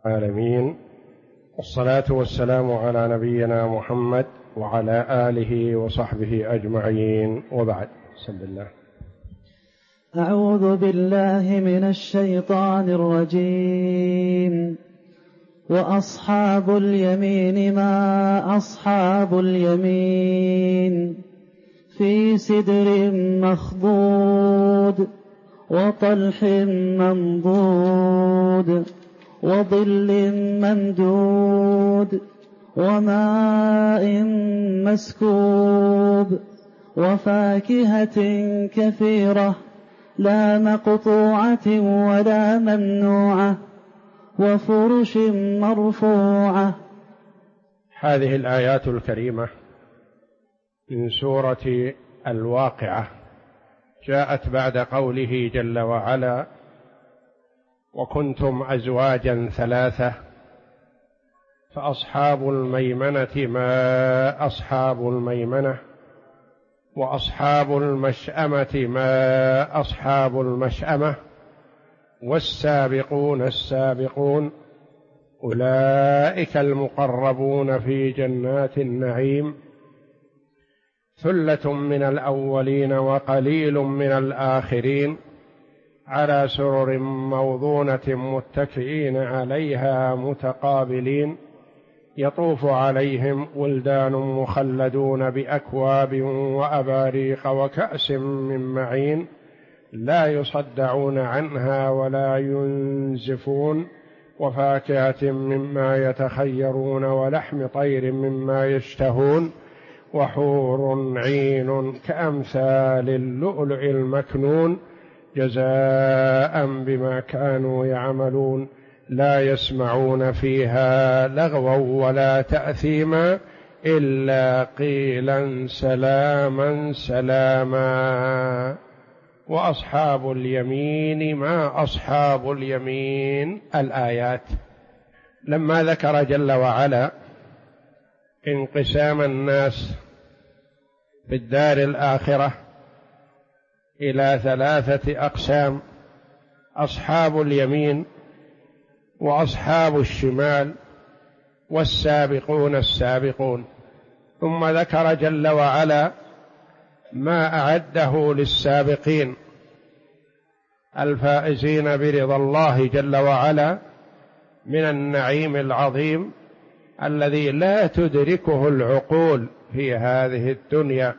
العالمين، والصلاة والسلام على نبينا محمد وعلى آله وصحبه أجمعين، وبعد. بسم الله. أعوذ بالله من الشيطان الرجيم. وأصحاب اليمين ما أصحاب اليمين، في سدر مخضود وطلح منضود وظل ممدود وماء مسكوب وفاكهة كثيرة لا مقطوعة ولا ممنوعة وفرش مرفوعة. هذه الآيات الكريمة من سورة الواقعة جاءت بعد قوله جل وعلا: وكنتم أزواجا ثلاثة فأصحاب الميمنة ما أصحاب الميمنة، وأصحاب المشأمة ما أصحاب المشأمة، والسابقون السابقون أولئك المقربون في جنات النعيم، ثلة من الأولين وقليل من الآخرين، على سرر موضونة متكئين عليها متقابلين، يطوف عليهم ولدان مخلدون بأكواب وأباريق وكأس من معين، لا يصدعون عنها ولا ينزفون، وفاكهة مما يتخيرون ولحم طير مما يشتهون، وحور عين كأمثال اللؤلؤ المكنون، جزاء بما كانوا يعملون، لا يسمعون فيها لغوا ولا تأثيما إلا قيلا سلاما سلاما. وأصحاب اليمين ما أصحاب اليمين. الآيات. لما ذكر جل وعلا انقسام الناس في الدار الآخرة إلى ثلاثة أقسام: أصحاب اليمين وأصحاب الشمال والسابقون السابقون، ثم ذكر جل وعلا ما أعده للسابقين الفائزين برضا الله جل وعلا من النعيم العظيم الذي لا تدركه العقول في هذه الدنيا.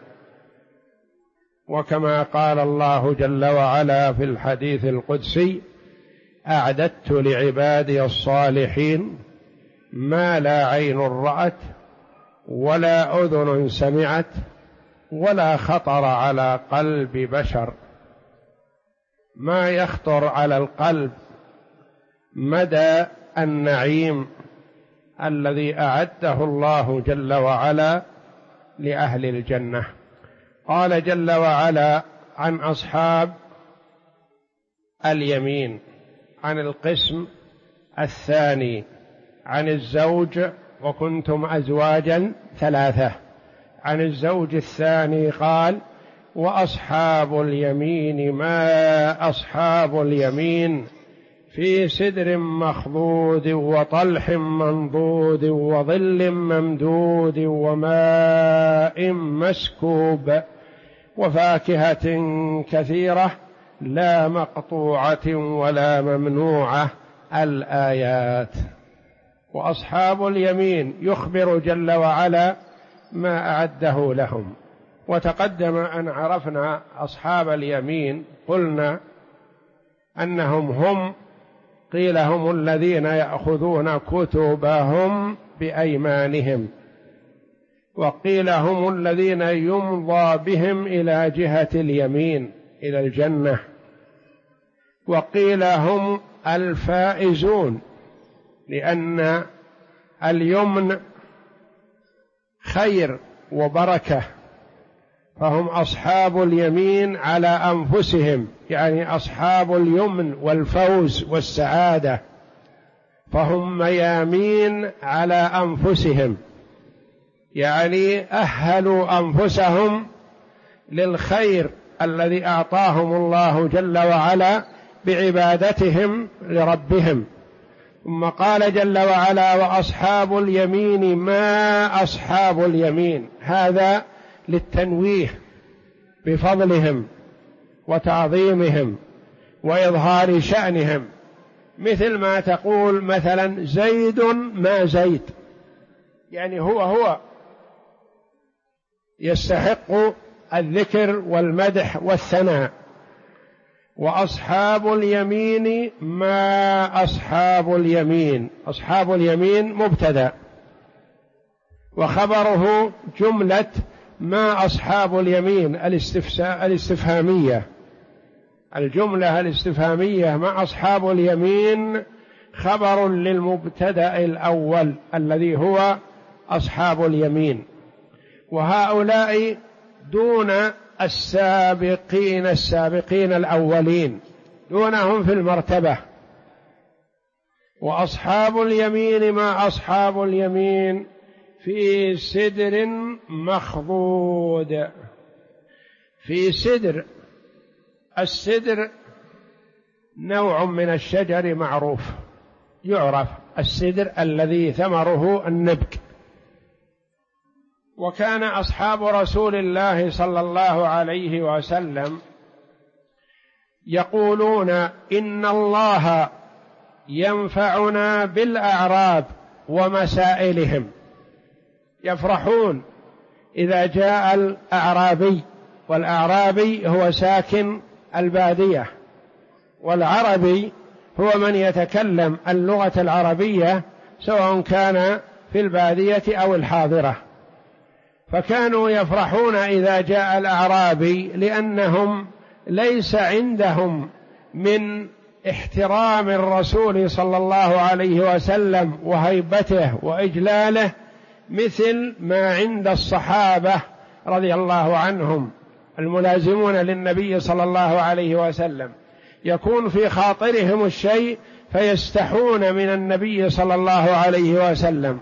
وكما قال الله جل وعلا في الحديث القدسي: أعددت لعبادي الصالحين ما لا عين رأت ولا أذن سمعت ولا خطر على قلب بشر. ما يخطر على القلب مدى النعيم الذي أعده الله جل وعلا لأهل الجنة. قال جل وعلا عن أصحاب اليمين، عن القسم الثاني، عن الزوج: وكنتم أزواجا ثلاثة. عن الزوج الثاني قال: وأصحاب اليمين ما أصحاب اليمين، في سدر مخضود وطلح منضود وظل ممدود وماء مسكوب وفاكهة كثيرة لا مقطوعة ولا ممنوعة. الآيات. وأصحاب اليمين يخبر جل وعلا ما أعده لهم. وتقدم أن عرفنا أصحاب اليمين، قلنا أنهم هم قيل هم الذين يأخذون كتبهم بأيمانهم، وقيل هم الذين يمضى بهم إلى جهة اليمين إلى الجنة، وقيل هم الفائزون، لأن اليمن خير وبركة، فهم أصحاب اليمين على أنفسهم، يعني أصحاب اليمن والفوز والسعادة، فهم ميامين على أنفسهم، يعني أهلوا أنفسهم للخير الذي أعطاهم الله جل وعلا بعبادتهم لربهم، ثم قال جل وعلا: وأصحاب اليمين ما أصحاب اليمين. هذا للتنويه بفضلهم وتعظيمهم وإظهار شأنهم، مثل ما تقول مثلا زيد ما زيد، يعني هو يستحق الذكر والمدح والثناء. وأصحاب اليمين ما أصحاب اليمين. أصحاب اليمين مبتدأ، وخبره جملة ما أصحاب اليمين الاستفهامية. الجملة الاستفهامية ما أصحاب اليمين خبر للمبتدأ الأول الذي هو أصحاب اليمين، وهؤلاء دون السابقين الأولين، دونهم في المرتبة. وأصحاب اليمين ما أصحاب اليمين في سدر مخضود. في سدر، السدر نوع من الشجر معروف يعرف، السدر الذي ثمره النبك. وكان أصحاب رسول الله صلى الله عليه وسلم يقولون: إن الله ينفعنا بالأعراب ومسائلهم. يفرحون إذا جاء الأعرابي، والأعرابي هو ساكن البادية، والعربي هو من يتكلم اللغة العربية سواء كان في البادية أو الحاضرة. فكانوا يفرحون إذا جاء الأعرابي، لأنهم ليس عندهم من احترام الرسول صلى الله عليه وسلم وهيبته وإجلاله مثل ما عند الصحابة رضي الله عنهم الملازمون للنبي صلى الله عليه وسلم. يكون في خاطرهم الشيء فيستحون من النبي صلى الله عليه وسلم،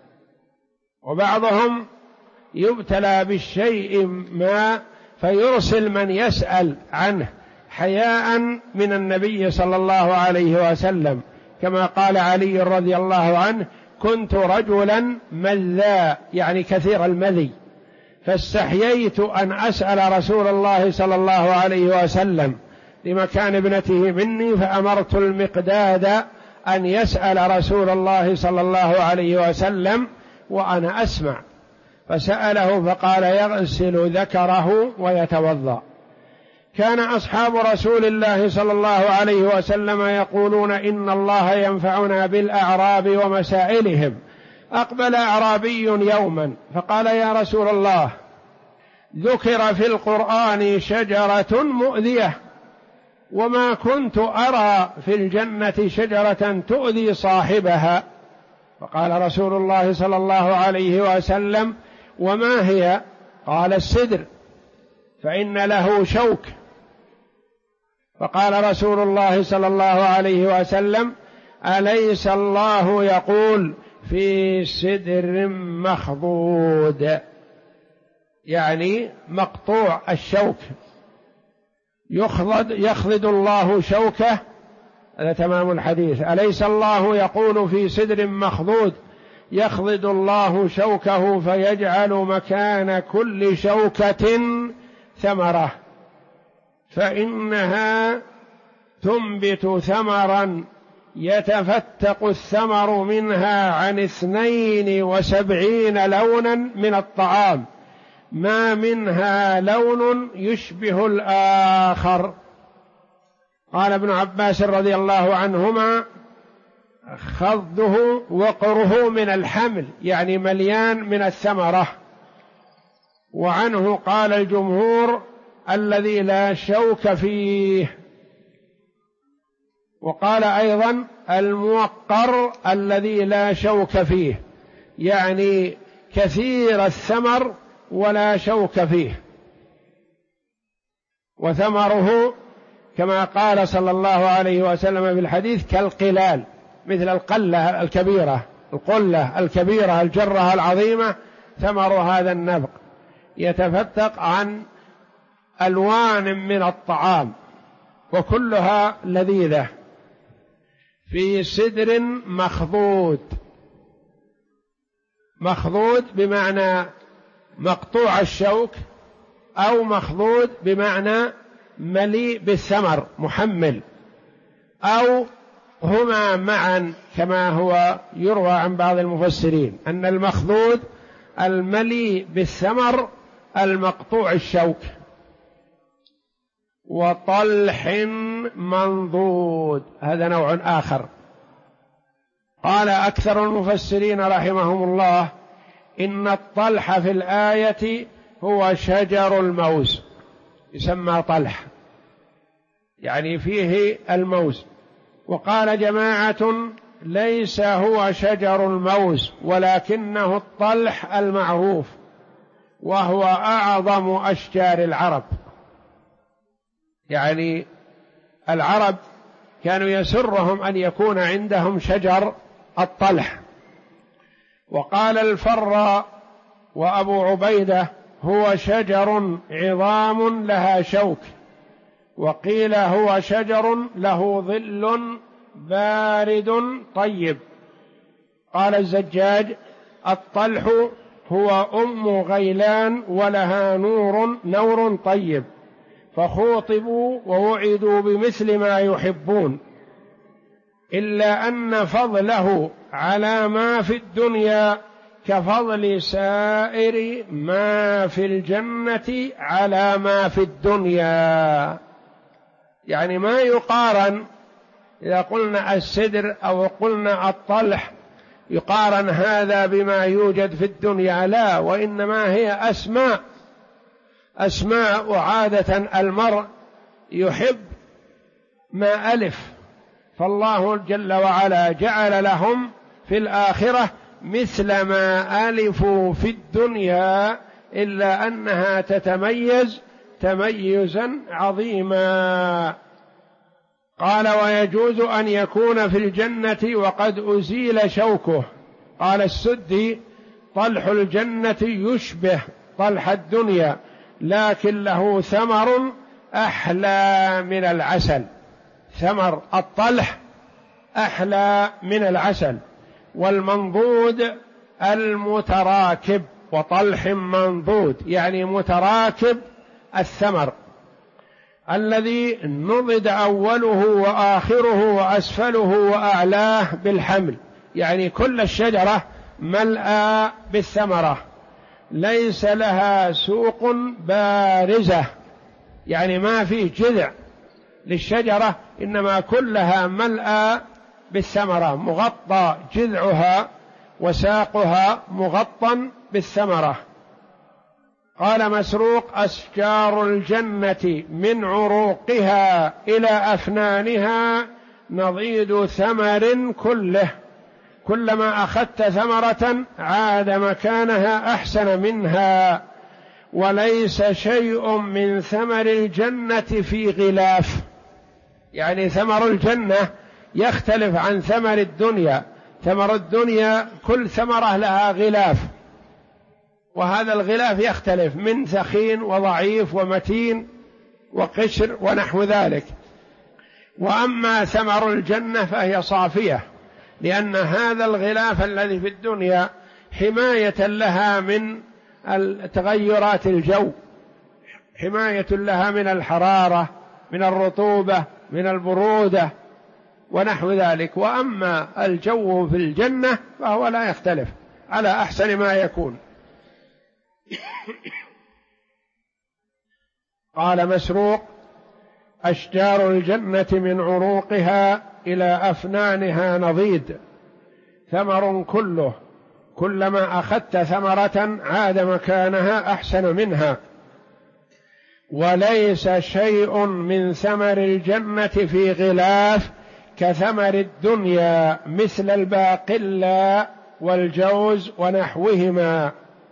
وبعضهم يبتلى بالشيء ما فيرسل من يسأل عنه حياء من النبي صلى الله عليه وسلم، كما قال علي رضي الله عنه: كنت رجلا مذا، يعني كثير المذي، فاستحييت أن أسأل رسول الله صلى الله عليه وسلم لمكان ابنته مني، فأمرت المقداد أن يسأل رسول الله صلى الله عليه وسلم وأنا أسمع، فسأله فقال: يغسل ذكره ويتوضأ. كان أصحاب رسول الله صلى الله عليه وسلم يقولون: إن الله ينفعنا بالأعراب ومسائلهم. أقبل أعرابي يوما فقال: يا رسول الله، ذكر في القرآن شجرة مؤذية، وما كنت أرى في الجنة شجرة تؤذي صاحبها. فقال رسول الله صلى الله عليه وسلم: وما هي؟ قال: السدر، فإن له شوك. فقال رسول الله صلى الله عليه وسلم: أليس الله يقول في سدر مخضود، يعني مقطوع الشوك، يخضد الله شوكه. هذا تمام الحديث. أليس الله يقول في سدر مخضود يخضد الله شوكه فيجعل مكان كل شوكة ثمرة، فإنها تنبت ثمرا يتفتق الثمر منها عن 72 لونا من الطعام، ما منها لون يشبه الآخر. قال ابن عباس رضي الله عنهما: خضه وقره من الحمل، يعني مليان من الثمرة. وعنه قال الجمهور: الذي لا شوك فيه. وقال أيضا: الموقر الذي لا شوك فيه، يعني كثير الثمر ولا شوك فيه. وثمره كما قال صلى الله عليه وسلم في الحديث كالقلال، مثل القلة الكبيرة، القلة الكبيرة الجرة العظيمة، ثمر هذا النبق يتفتق عن ألوان من الطعام وكلها لذيذة. في سدر مخضود. مخضود بمعنى مقطوع الشوك، أو مخضود بمعنى مليء بالثمر محمل، أو هما معا، كما هو يروى عن بعض المفسرين أن المخضود المليء بالثمر المقطوع الشوك. وطلح منضود هذا نوع آخر. قال أكثر المفسرين رحمهم الله إن الطلح في الآية هو شجر الموز، يسمى طلح يعني فيه الموز. وقال جماعة ليس هو شجر الموز ولكنه الطلح المعروف، وهو أعظم أشجار العرب. يعني العرب كانوا يسرهم أن يكون عندهم شجر الطلح. وقال الفراء وأبو عبيدة هو شجر عظام لها شوك، وقيل هو شجر له ظل بارد طيب. قال الزجاج الطلح هو أم غيلان ولها نور طيب، فخوطبوا ووعدوا بمثل ما يحبون، إلا أن فضله على ما في الدنيا كفضل سائر ما في الجنة على ما في الدنيا. يعني ما يقارن، إذا قلنا السدر أو قلنا الطلح يقارن هذا بما يوجد في الدنيا، لا، وإنما هي أسماء وعادة المرء يحب ما ألف، فالله جل وعلا جعل لهم في الآخرة مثل ما ألفوا في الدنيا، إلا أنها تتميز تميزا عظيما. قال ويجوز أن يكون في الجنة وقد أزيل شوكه. قال السدي طلح الجنة يشبه طلح الدنيا، لكن له ثمر أحلى من العسل. ثمر الطلح أحلى من العسل. والمنضود المتراكب، وطلح منضود يعني متراكب الثمر، الذي نضد أوله وآخره وأسفله وأعلاه بالحمل، يعني كل الشجرة ملأى بالثمرة، ليس لها سوق بارزة، يعني ما فيه جذع للشجرة، إنما كلها ملأى بالثمرة، مغطى جذعها وساقها مغطى بالثمرة. قال مسروق أشجار الجنة من عروقها إلى أفنانها نضيد ثمر كله، كلما أخذت ثمرة عاد مكانها أحسن منها، وليس شيء من ثمر الجنة في غلاف. يعني ثمر الجنة يختلف عن ثمر الدنيا. ثمر الدنيا كل ثمرة لها غلاف، وهذا الغلاف يختلف من ثخين وضعيف ومتين وقشر ونحو ذلك. وأما ثمر الجنة فهي صافية، لأن هذا الغلاف الذي في الدنيا حماية لها من تغيرات الجو، حماية لها من الحرارة، من الرطوبة، من البرودة ونحو ذلك. وأما الجو في الجنة فهو لا يختلف، على أحسن ما يكون. قال مسروق أشجار الجنة من عروقها إلى أفنانها نضيد ثمر كله، كلما أخذت ثمرة عاد مكانها أحسن منها، وليس شيء من ثمر الجنة في غلاف كثمر الدنيا مثل الباقلا والجوز ونحوهما،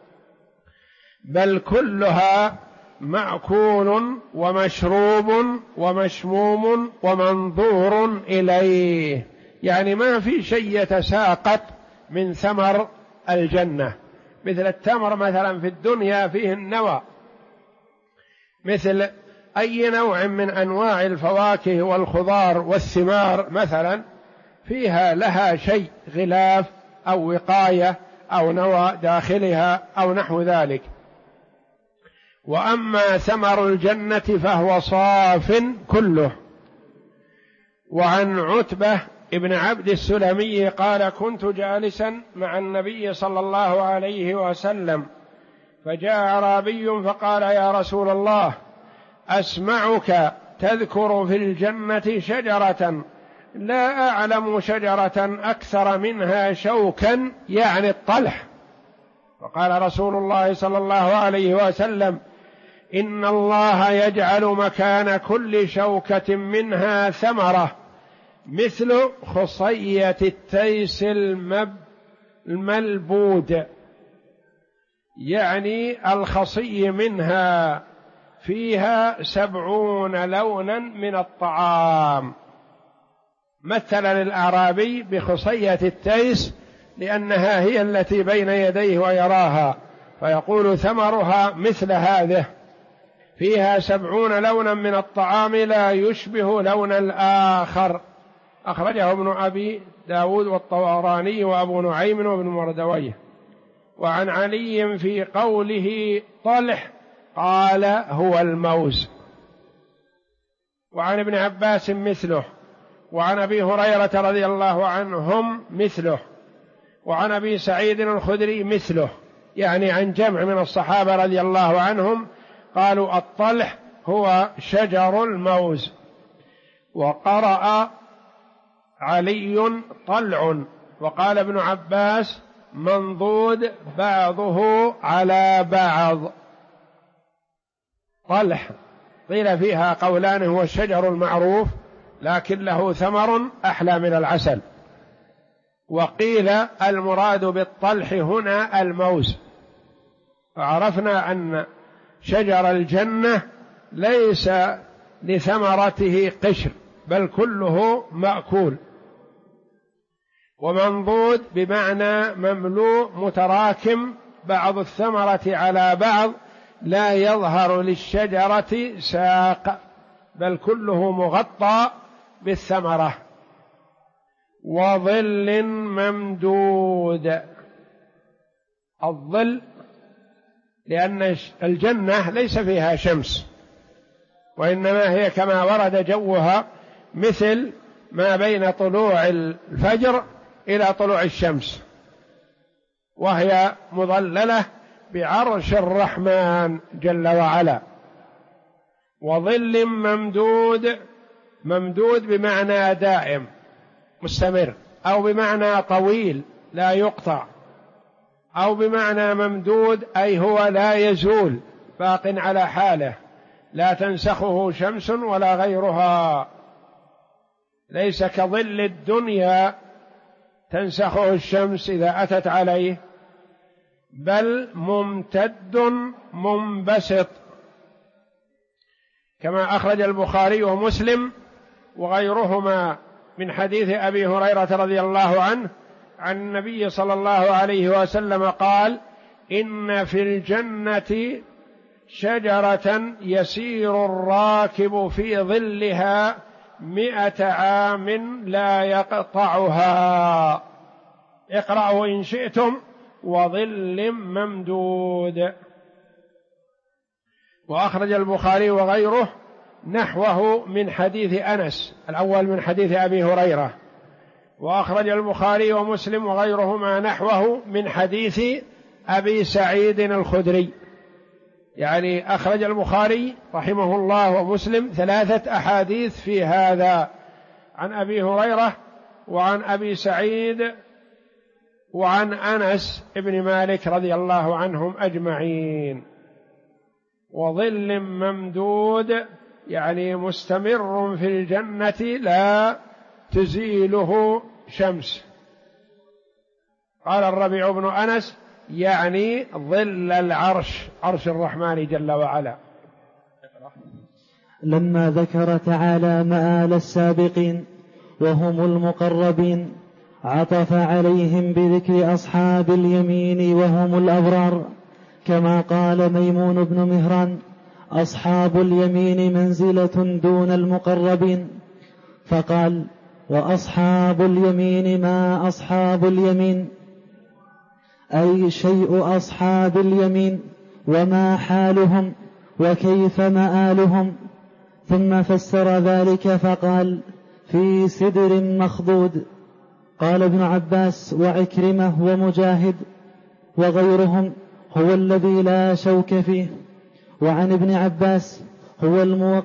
بل كلها مأكول ومشروب ومشموم ومنظور إليه. يعني ما في شيء يتساقط من ثمر الجنة، مثل التمر مثلا في الدنيا فيه النوى، مثل أي نوع من أنواع الفواكه والخضار والثمار مثلا فيها لها شيء غلاف أو وقاية أو نوى داخلها أو نحو ذلك. وأما ثمر الجنة فهو صاف كله. وعن عتبة ابن عبد السلمي قال: كنت جالسا مع النبي صلى الله عليه وسلم، فجاء أعرابي فقال: يا رسول الله، أسمعك تذكر في الجنة شجرة لا أعلم شجرة أكثر منها شوكا، يعني الطلح. فقال رسول الله صلى الله عليه وسلم: إن الله يجعل مكان كل شوكة منها ثمرة مثل خصية التيس الملبود، يعني الخصي منها فيها 70 لونا من الطعام. مثل للأعرابي بخصية التيس لأنها هي التي بين يديه ويراها، فيقول ثمرها مثل هذه، فيها 70 لونا من الطعام لا يشبه لون الآخر. أخرجه ابن أبي داود والطبراني وأبو نعيم وابن مردويه. وعن علي في قوله طلح قال: هو الموز. وعن ابن عباس مثله. وعن أبي هريرة رضي الله عنهم مثله. وعن أبي سعيد الخدري مثله، يعني عن جمع من الصحابة رضي الله عنهم قالوا: الطلح هو شجر الموز. وقرأ علي طلع، وقال ابن عباس: منضود بعضه على بعض. طلح قيل فيها قولان: هو الشجر المعروف لكن له ثمر أحلى من العسل. وقيل المراد بالطلح هنا الموز. فعرفنا أن شجر الجنة ليس لثمرته قشر بل كله مأكول. ومنضود بمعنى مملوء متراكم بعض الثمرة على بعض، لا يظهر للشجرة ساق بل كله مغطى بالثمرة. وظل ممدود، الظل لأن الجنة ليس فيها شمس، وإنما هي كما ورد جوها مثل ما بين طلوع الفجر إلى طلوع الشمس، وهي مظللة بعرش الرحمن جل وعلا. وظل ممدود، ممدود بمعنى دائم مستمر، أو بمعنى طويل لا يقطع، أو بمعنى ممدود أي هو لا يزول باق على حاله، لا تنسخه شمس ولا غيرها، ليس كظل الدنيا تنسخه الشمس إذا أتت عليه، بل ممتد منبسط، كما أخرج البخاري ومسلم وغيرهما من حديث أبي هريرة رضي الله عنه عن النبي صلى الله عليه وسلم قال: إن في الجنة شجرة يسير الراكب في ظلها 100 عام لا يقطعها. اقرأوا إن شئتم: وظل ممدود. وأخرج البخاري وغيره نحوه من حديث أنس، الأول من حديث أبي هريرة، وأخرج البخاري ومسلم وغيرهما نحوه من حديث أبي سعيد الخدري. يعني أخرج البخاري رحمه الله ومسلم 3 أحاديث في هذا، عن أبي هريرة وعن أبي سعيد وعن أنس ابن مالك رضي الله عنهم أجمعين. وظل ممدود يعني مستمر في الجنة لا تزيله شمس. قال الربيع بن أنس: يعني ظل العرش، عرش الرحمن جل وعلا. لما ذكر تعالى مآل السابقين وهم المقربين عطف عليهم بذكر أصحاب اليمين وهم الأبرار، كما قال ميمون بن مهران: أصحاب اليمين منزلة دون المقربين. فقال: وأصحاب اليمين ما أصحاب اليمين، أي شيء أصحاب اليمين وما حالهم وكيف مآلهم. ثم فسر ذلك فقال: في سدر مخضود. قال ابن عباس وعكرمة ومجاهد وغيرهم: هو الذي لا شوك فيه. وعن ابن عباس: هو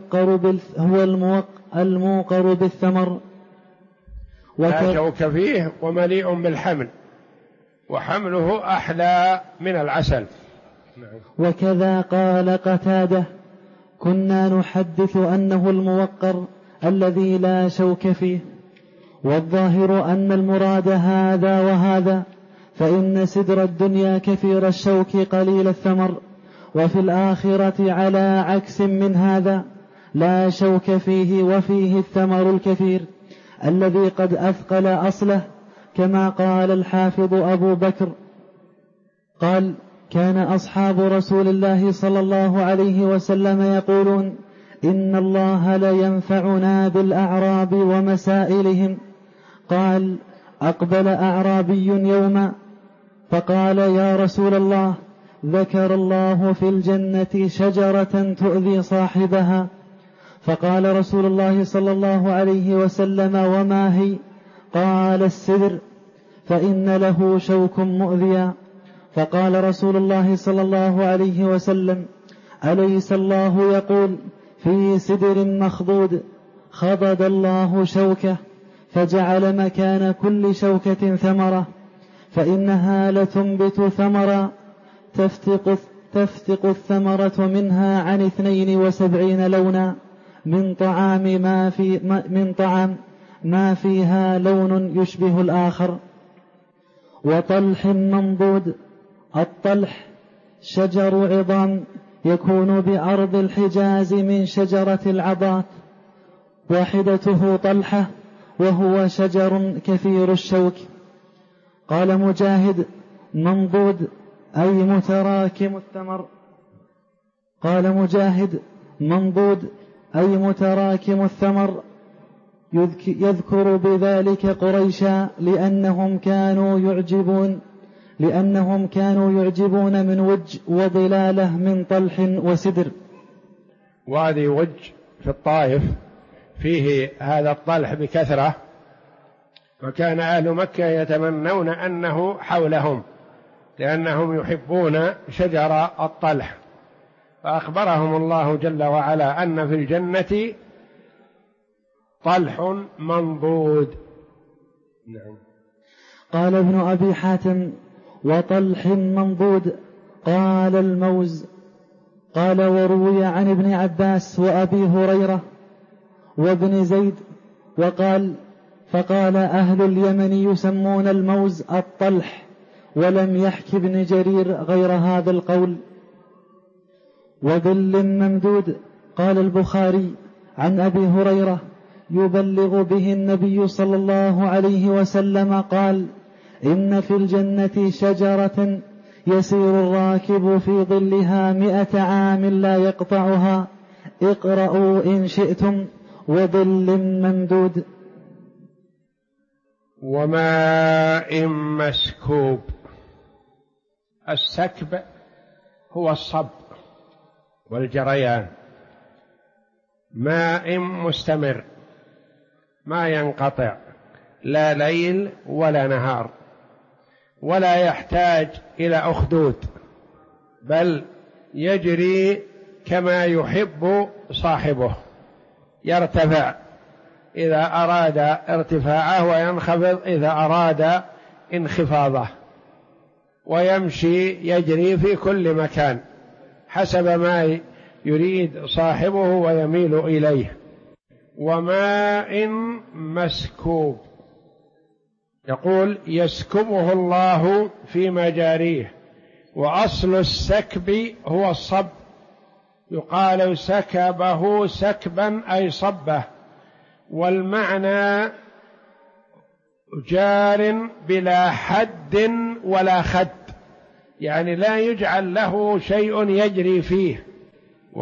الموقر بالثمر، لا شوك فيه ومليء بالحمل، وحمله أحلى من العسل. وكذا قال قتادة: كنا نحدث أنه الموقر الذي لا شوك فيه. والظاهر أن المراد هذا وهذا، فإن سدر الدنيا كثير الشوك قليل الثمر، وفي الآخرة على عكس من هذا لا شوك فيه وفيه الثمر الكثير الذي قد أثقل أصله، كما قال الحافظ أبو بكر قال: كان أصحاب رسول الله صلى الله عليه وسلم يقولون: إن الله لينفعنا بالأعراب ومسائلهم. قال: أقبل أعرابي يوما فقال: يا رسول الله، ذكر الله في الجنة شجرة تؤذي صاحبها. فقال رسول الله صلى الله عليه وسلم: وما هي؟ قال: السدر، فإن له شوك مؤذيا. فقال رسول الله صلى الله عليه وسلم: أليس الله يقول: في سدر مخضود خضد الله شوكه فجعل مكان كل شوكة ثمرة، فإنها لتنبت ثمرا تفتق الثمرة منها عن 72 لونا من طعام ما فيها لون يشبه الآخر. وطلح منضود. الطلح شجر عظام يكون بأرض الحجاز من شجرة العضات، واحدته طلحة، وهو شجر كثير الشوك. قال مجاهد: منضود أي متراكم الثمر. قال مجاهد: منضود أي متراكم الثمر، يذكر بذلك قريشا لأنهم كانوا يعجبون من وج وضلاله من طلح وسدر. وادي وج في الطائف فيه هذا الطلح بكثرة، وكان أهل مكة يتمنون أنه حولهم لأنهم يحبون شجر الطلح، فأخبرهم الله جل وعلا أن في الجنة طلح منضود. نعم. قال ابن أبي حاتم: وطلح منضود. قال الموز. قال: وروي عن ابن عباس وأبي هريرة وابن زيد. فقال أهل اليمن يسمون الموز الطلح، ولم يحك ابن جرير غير هذا القول. وظل ممدود. قال البخاري عن أبي هريرة يبلغ به النبي صلى الله عليه وسلم قال: إن في الجنة شجرة يسير الراكب في ظلها 100 عام لا يقطعها، اقرأوا إن شئتم. وظل ممدود. وماء مسكوب. السكب هو الصب والجريان، ماء مستمر ما ينقطع، لا ليل ولا نهار، ولا يحتاج إلى أخدود، بل يجري كما يحب صاحبه، يرتفع إذا أراد ارتفاعه وينخفض إذا أراد انخفاضه، ويمشي يجري في كل مكان حسب ما يريد صاحبه ويميل إليه. وماء مسكوب، يقول يسكبه الله في مجاريه، وأصل السكب هو الصب، يقال سكبه سكبا أي صبه، والمعنى جار بلا حد ولا خد، يعني لا يجعل له شيء يجري فيه.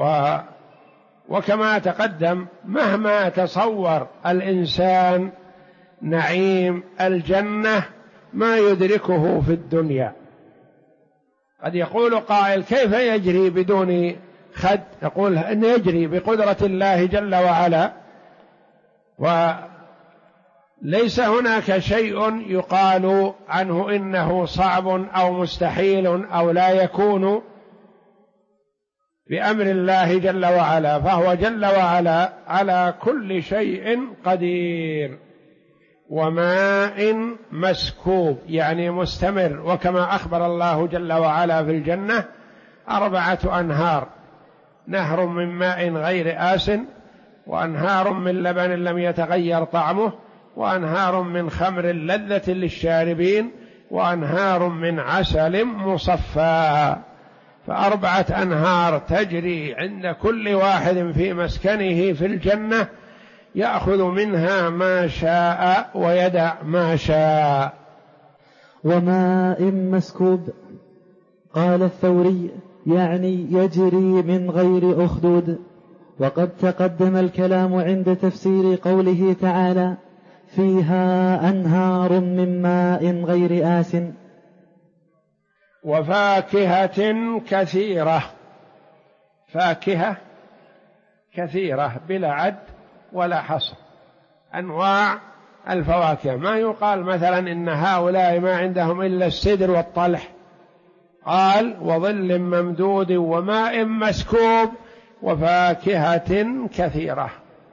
وكما تقدم مهما تصور الإنسان نعيم الجنة ما يدركه في الدنيا. قد يقول قائل: كيف يجري بدون خد؟ يقول إن يجري بقدرة الله جل وعلا، وليس هناك شيء يقال عنه إنه صعب أو مستحيل أو لا يكون بأمر الله جل وعلا، فهو جل وعلا على كل شيء قدير. وماء مسكوب يعني مستمر، وكما أخبر الله جل وعلا في الجنة 4 أنهار: نهر من ماء غير آسن، وأنهار من لبن لم يتغير طعمه، وأنهار من خمر لذة للشاربين، وأنهار من عسل مصفى. ف4 أنهار تجري عند كل واحد في مسكنه في الجنة، يأخذ منها ما شاء ويدع ما شاء. وماء مسكوب، قال الثوري يعني يجري من غير أخدود. وقد تقدم الكلام عند تفسير قوله تعالى: فيها أنهار من ماء غير آسن. وفاكهة كثيرة، فاكهة كثيرة بلا عد ولا حصر، أنواع الفواكه. ما يقال مثلا إن هؤلاء ما عندهم إلا السدر والطلح، قال: وظل ممدود وماء مسكوب وفاكهة كثيرة.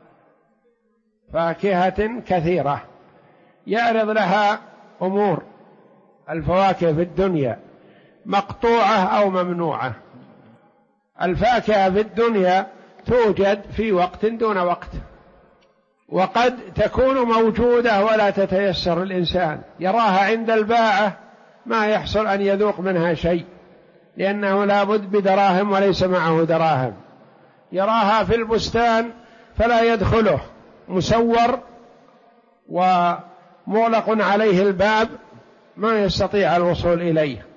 فاكهة كثيرة يعرض لها أمور الفواكه في الدنيا مقطوعة أو ممنوعة. الفاكهة في الدنيا توجد في وقت دون وقت، وقد تكون موجودة ولا تتيسر الإنسان، يراها عند الباعة ما يحصل أن يذوق منها شيء، لأنه لا بد بدراهم وليس معه دراهم. يراها في البستان فلا يدخله، مسور ومغلق عليه الباب، ما يستطيع الوصول إليه.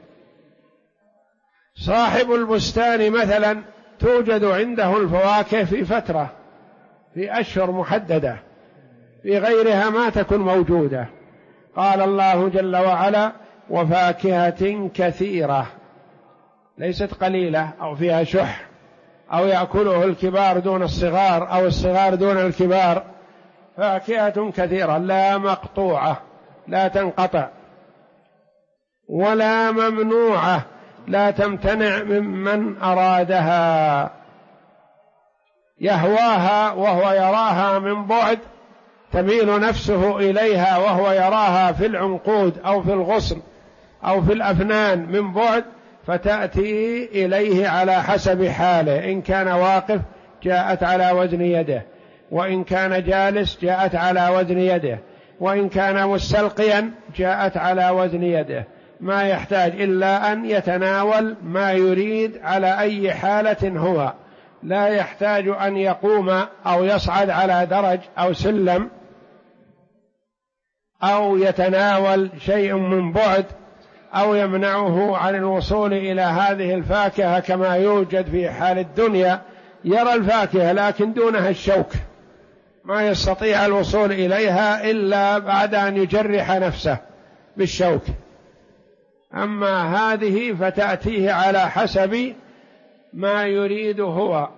صاحب البستان مثلا توجد عنده الفواكه في فترة، في أشهر محددة، في غيرها ما تكون موجودة. قال الله جل وعلا: وفاكهة كثيرة، ليست قليلة أو فيها شح أو يأكله الكبار دون الصغار أو الصغار دون الكبار. فاكهة كثيرة لا مقطوعة لا تنقطع، ولا ممنوعة لا تمتنع ممن أرادها. يهواها وهو يراها من بعد، تميل نفسه إليها وهو يراها في العنقود أو في الغصن أو في الأفنان من بعد، فتأتي إليه على حسب حاله. إن كان واقف جاءت على وزن يده، وإن كان جالس جاءت على وزن يده، وإن كان مستلقيا جاءت على وزن يده. ما يحتاج إلا أن يتناول ما يريد على أي حالة هو، لا يحتاج أن يقوم أو يصعد على درج أو سلم أو يتناول شيء من بعد أو يمنعه عن الوصول إلى هذه الفاكهة كما يوجد في حال الدنيا. يرى الفاكهة لكن دونها الشوك، ما يستطيع الوصول إليها إلا بعد أن يجرح نفسه بالشوك. أما هذه فتأتيه على حسب ما يريد هو.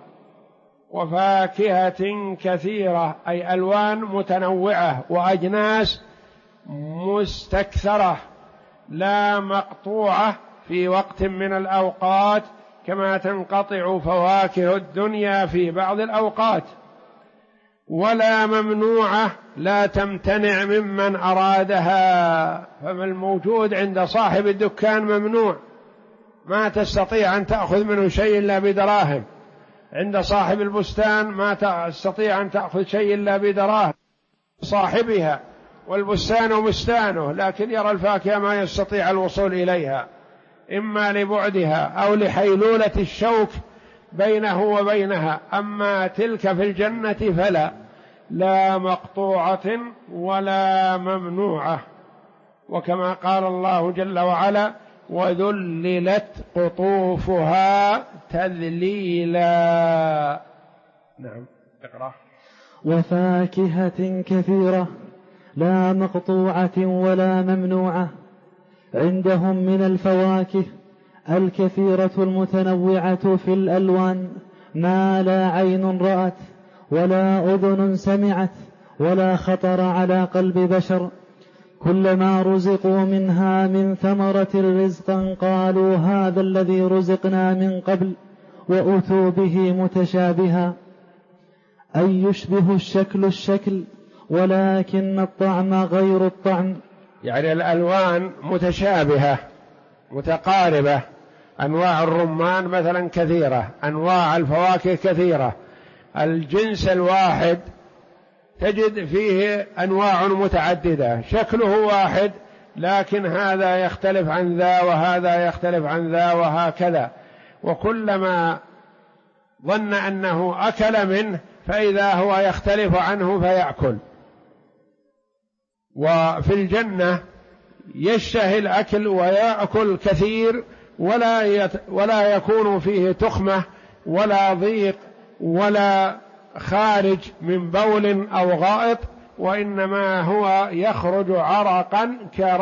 وفاكهة كثيرة أي ألوان متنوعة وأجناس مستكثرة، لا مقطوعة في وقت من الأوقات كما تنقطع فواكه الدنيا في بعض الأوقات، ولا ممنوعة لا تمتنع ممن أرادها. فما الموجود عند صاحب الدكان ممنوع، ما تستطيع أن تأخذ منه شيء إلا بدراهم. عند صاحب البستان ما تستطيع أن تأخذ شيء إلا بدراهم صاحبها، والبستان مستانه، لكن يرى الفاكهة ما يستطيع الوصول إليها، إما لبعدها أو لحيلولة الشوك بينه وبينها. أما تلك في الجنة فلا، لا مقطوعة ولا ممنوعة. وكما قال الله جل وعلا: وذللت قطوفها تذليلا. نعم، اقرأ. وفاكهة كثيرة، لا مقطوعة ولا ممنوعة. عندهم من الفواكه الكثيرة المتنوعة في الألوان ما لا عين رأت ولا أذن سمعت ولا خطر على قلب بشر. كلما رزقوا منها من ثمرة رزقا قالوا هذا الذي رزقنا من قبل، وأتوا به متشابها، أي يشبه الشكل الشكل ولكن الطعم غير الطعم. يعني الألوان متشابهة متقاربة، أنواع الرمان مثلا كثيرة، أنواع الفواكه كثيرة، الجنس الواحد تجد فيه أنواع متعددة، شكله واحد لكن هذا يختلف عن ذا وهذا يختلف عن ذا وهكذا، وكلما ظن أنه أكل منه فإذا هو يختلف عنه فيأكل. وفي الجنة يشتهي الأكل ويأكل كثير ولا يكون فيه تخمة ولا ضيق ولا خارج من بول أو غائط، وإنما هو يخرج عرقا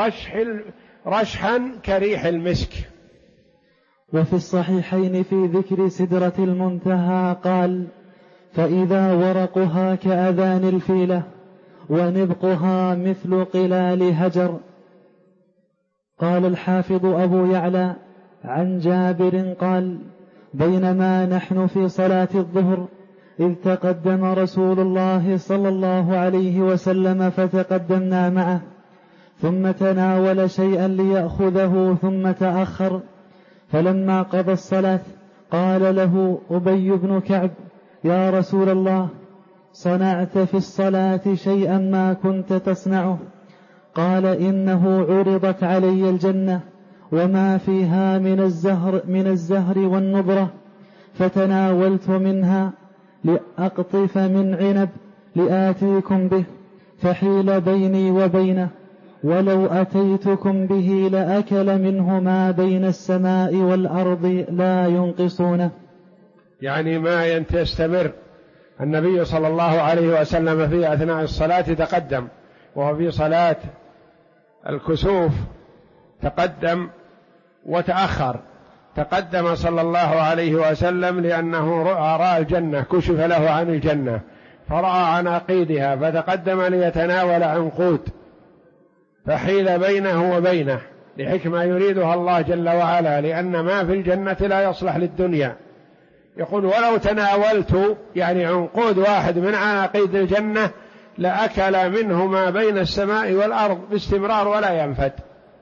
رشحا كريح المسك. وفي الصحيحين في ذكر سدرة المنتهى قال فإذا ورقها كأذان الفيلة ونبقها مثل قلال هجر. قال الحافظ أبو يعلى عن جابر قال بينما نحن في صلاة الظهر إذ تقدم رسول الله صلى الله عليه وسلم فتقدمنا معه، ثم تناول شيئا ليأخذه ثم تأخر، فلما قضى الصلاة قال له أبي بن كعب يا رسول الله صنعت في الصلاة شيئا ما كنت تصنعه؟ قال إنه عرضت علي الجنة وما فيها من الزهر والنضرة، فتناولت منها لأقطف من عنب لآتيكم به، فحيل بيني وبينه، ولو أتيتكم به لأكل منه ما بين السماء والأرض لا ينقصونه. يعني ما يستمر النبي صلى الله عليه وسلم في أثناء الصلاة تقدم، وهو في صلاة الكسوف تقدم وتأخر. تقدم صلى الله عليه وسلم لأنه رأى الجنة، كشف له عن الجنة فرأى عناقيدها فتقدم ليتناول عنقود، فحيل بينه وبينه لحكمة يريدها الله جل وعلا، لأن ما في الجنة لا يصلح للدنيا. يقول ولو تناولت يعني عنقود واحد من عناقيد الجنة لأكل منه ما بين السماء والأرض باستمرار ولا ينفد.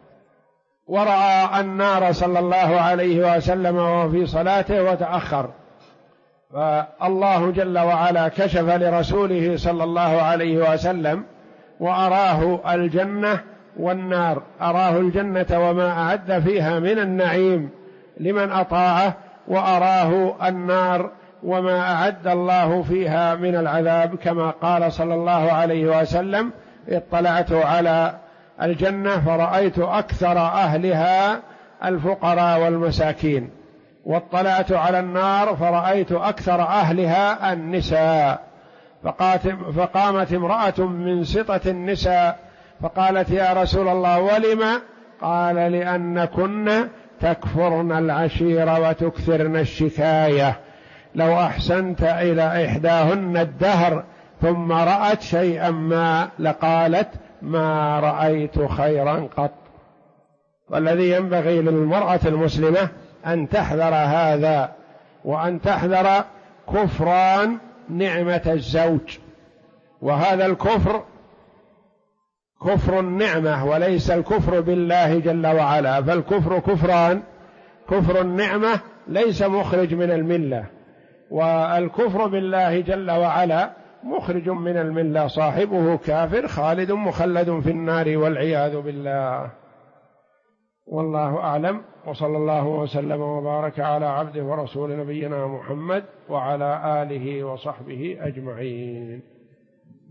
ورأى النار صلى الله عليه وسلم وهو في صلاته وتأخر، فالله جل وعلا كشف لرسوله صلى الله عليه وسلم وأراه الجنة والنار، أراه الجنة وما أعد فيها من النعيم لمن أطاعه، وأراه النار وما أعد الله فيها من العذاب، كما قال صلى الله عليه وسلم اطلعت على الجنة فرأيت أكثر أهلها الفقراء والمساكين، واطلعت على النار فرأيت أكثر أهلها النساء. فقامت امرأة من سطة النساء فقالت يا رسول الله ولم؟ قال لأنكن تكفرن العشير وتكثرن الشكاية، لو أحسنت إلى إحداهن الدهر ثم رأت شيئا ما لقالت ما رأيت خيرا قط. والذي ينبغي للمرأة المسلمة أن تحذر هذا، وأن تحذر كفران نعمة الزوج، وهذا الكفر كفر النعمة وليس الكفر بالله جل وعلا، فالكفر كفران، كفر النعمة ليس مخرج من الملة، والكفر بالله جل وعلا مخرج من الملة، صاحبه كافر خالد مخلد في النار والعياذ بالله. والله أعلم، وصلى الله وسلم وبارك على عبده ورسول نبينا محمد وعلى آله وصحبه أجمعين.